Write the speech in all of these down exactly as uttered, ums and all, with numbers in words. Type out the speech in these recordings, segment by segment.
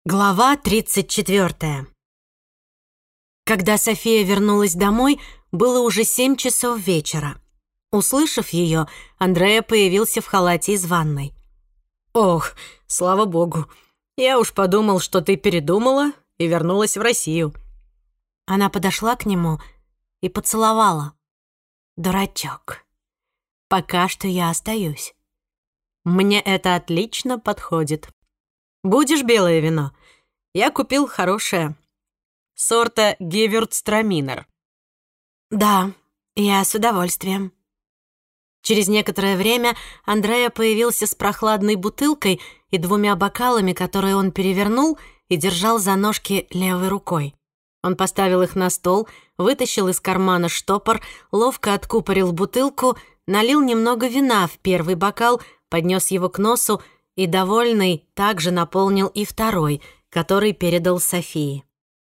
Глава тридцать четвёртая. Когда София вернулась домой, было уже семь часов вечера. Услышав ее, Андреа появился в халате из ванной. «Ох, слава богу, я уж подумал, что ты передумала и вернулась в Россию». Она подошла к нему и поцеловала. «Дурачок, пока что я остаюсь. Мне это отлично подходит. Будешь белое вино? Я купил хорошее. Сорта Гевюрцтраминер». «Да, я с удовольствием». Через некоторое время Андреа появился с прохладной бутылкой и двумя бокалами, которые он перевернул и держал за ножки левой рукой. Он поставил их на стол, вытащил из кармана штопор, ловко откупорил бутылку, налил немного вина в первый бокал, поднес его к носу и, довольный, также наполнил и второй, который передал Софии.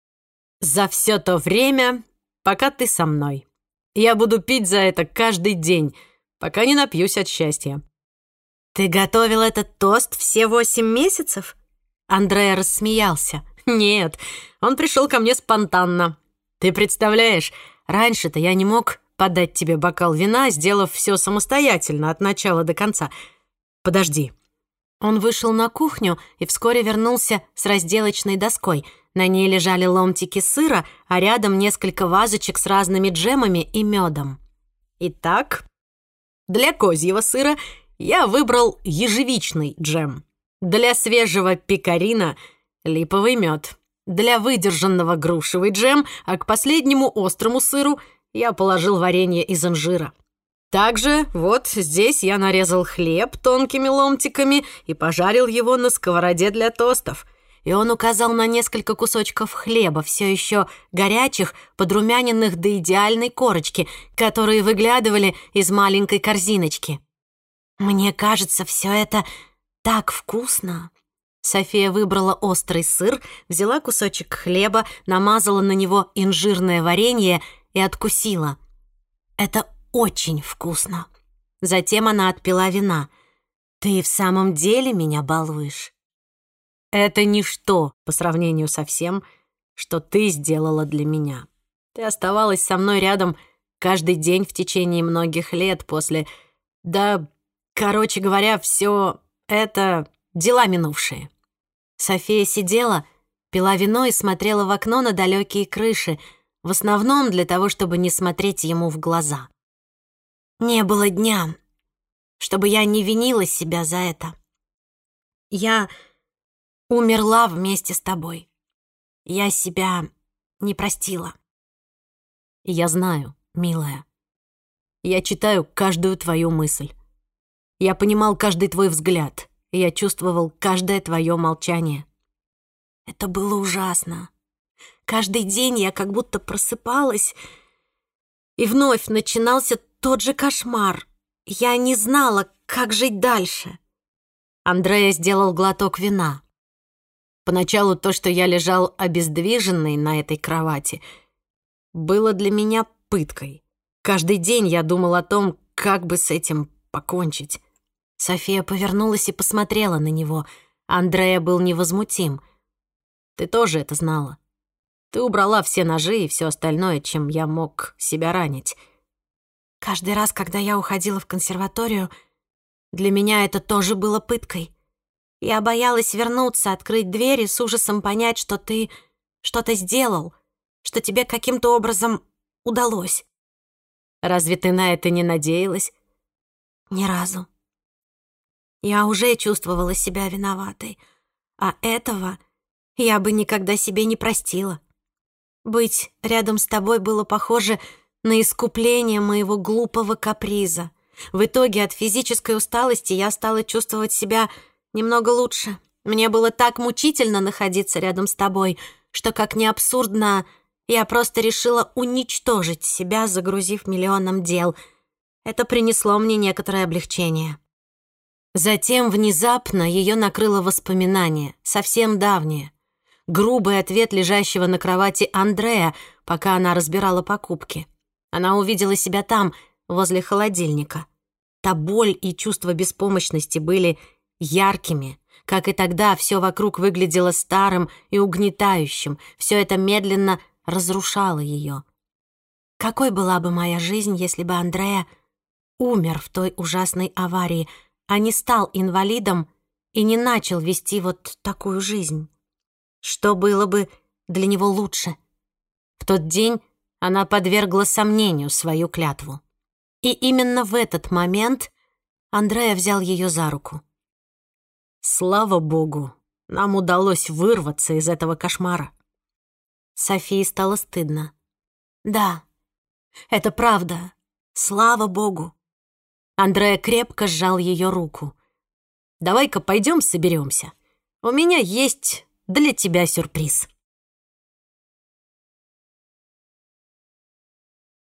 «За все то время, пока ты со мной. Я буду пить за это каждый день, пока не напьюсь от счастья». «Ты готовил этот тост все восемь месяцев?» Андреа рассмеялся. «Нет, он пришел ко мне спонтанно. Ты представляешь, раньше-то я не мог подать тебе бокал вина, сделав все самостоятельно от начала до конца. Подожди». Он вышел на кухню и вскоре вернулся с разделочной доской. На ней лежали ломтики сыра, а рядом несколько вазочек с разными джемами и медом. «Итак, для козьего сыра я выбрал ежевичный джем. Для свежего пекарина — липовый мед. Для выдержанного грушевый джем, а к последнему острому сыру я положил варенье из инжира. Также вот здесь я нарезал хлеб тонкими ломтиками и пожарил его на сковороде для тостов». И он указал на несколько кусочков хлеба, все еще горячих, подрумяненных до идеальной корочки, которые выглядывали из маленькой корзиночки. «Мне кажется, все это так вкусно». София выбрала острый сыр, взяла кусочек хлеба, намазала на него инжирное варенье и откусила. «Это очень вкусно». Затем она отпила вина. «Ты в самом деле меня балуешь?» «Это ничто по сравнению со всем, что ты сделала для меня. Ты оставалась со мной рядом каждый день в течение многих лет после... Да, короче говоря, все это дела минувшие». София сидела, пила вино и смотрела в окно на далекие крыши, в основном для того, чтобы не смотреть ему в глаза. «Не было дня, чтобы я не винила себя за это. Я умерла вместе с тобой. Я себя не простила». «Я знаю, милая. Я читаю каждую твою мысль. Я понимал каждый твой взгляд, и я чувствовал каждое твое молчание». «Это было ужасно. Каждый день я как будто просыпалась, и вновь начинался тот же кошмар. Я не знала, как жить дальше». Андреа сделал глоток вина. «Поначалу то, что я лежал обездвиженный на этой кровати, было для меня пыткой. Каждый день я думал о том, как бы с этим покончить». София повернулась и посмотрела на него. Андреа был невозмутим. «Ты тоже это знала. Ты убрала все ножи и все остальное, чем я мог себя ранить». «Каждый раз, когда я уходила в консерваторию, для меня это тоже было пыткой. Я боялась вернуться, открыть дверь и с ужасом понять, что ты что-то сделал, что тебе каким-то образом удалось». «Разве ты на это не надеялась?» «Ни разу. Я уже чувствовала себя виноватой, а этого я бы никогда себе не простила. Быть рядом с тобой было похоже на искупление моего глупого каприза. В итоге от физической усталости я стала чувствовать себя немного лучше. Мне было так мучительно находиться рядом с тобой, что, как ни абсурдно, я просто решила уничтожить себя, загрузив миллионом дел. Это принесло мне некоторое облегчение». Затем внезапно ее накрыло воспоминание, совсем давнее. Грубый ответ лежащего на кровати Андреа, пока она разбирала покупки. Она увидела себя там, возле холодильника. Та боль и чувство беспомощности были яркими, Как и тогда, все вокруг выглядело старым и угнетающим. Все это медленно разрушало ее. Какой была бы моя жизнь, если бы Андреа умер в той ужасной аварии, а не стал инвалидом и не начал вести вот такую жизнь? Что было бы для него лучше? В тот день она подвергла сомнению свою клятву. И именно в этот момент Андреа взял ее за руку. «Слава Богу, нам удалось вырваться из этого кошмара». Софии стало стыдно. «Да, это правда. Слава Богу». Андреа крепко сжал ее руку. «Давай-ка пойдем соберемся. У меня есть для тебя сюрприз».